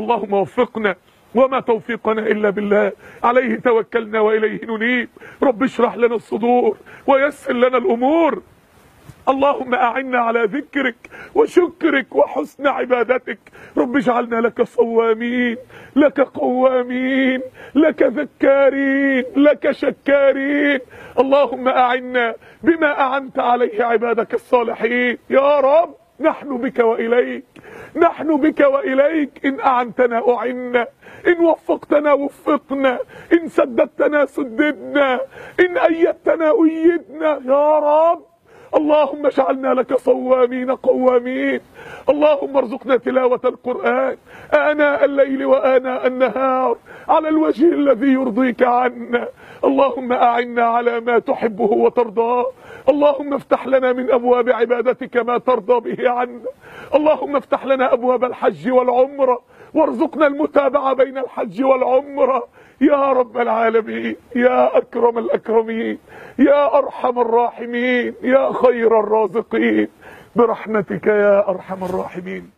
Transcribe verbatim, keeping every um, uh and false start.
اللهم وفقنا وما توفيقنا إلا بالله، عليه توكلنا وإليه ننيب. رب اشرح لنا الصدور ويسر لنا الأمور. اللهم أعنا على ذكرك وشكرك وحسن عبادتك. رب اجعلنا لك صوامين، لك قوامين، لك ذكارين، لك شكارين. اللهم أعنا بما أعنت عليه عبادك الصالحين. يا رب نحن بك وإليك، نحن بك وإليك. إن أعنتنا أعنا، إن وفقتنا وفقنا، إن سددتنا سددنا، إن أيدتنا أيدنا يا رب. اللهم اجعلنا لك صوامين قوامين. اللهم ارزقنا تلاوة القرآن آناء الليل وآناء النهار على الوجه الذي يرضيك عنا. اللهم أعنا على ما تحبه وترضاه. اللهم افتح لنا من أبواب عبادتك ما ترضى به عنا. اللهم افتح لنا أبواب الحج والعمرة وارزقنا المتابعة بين الحج والعمرة يا رب العالمين، يا أكرم الأكرمين، يا أرحم الراحمين، يا خير الرازقين، برحمتك يا أرحم الراحمين.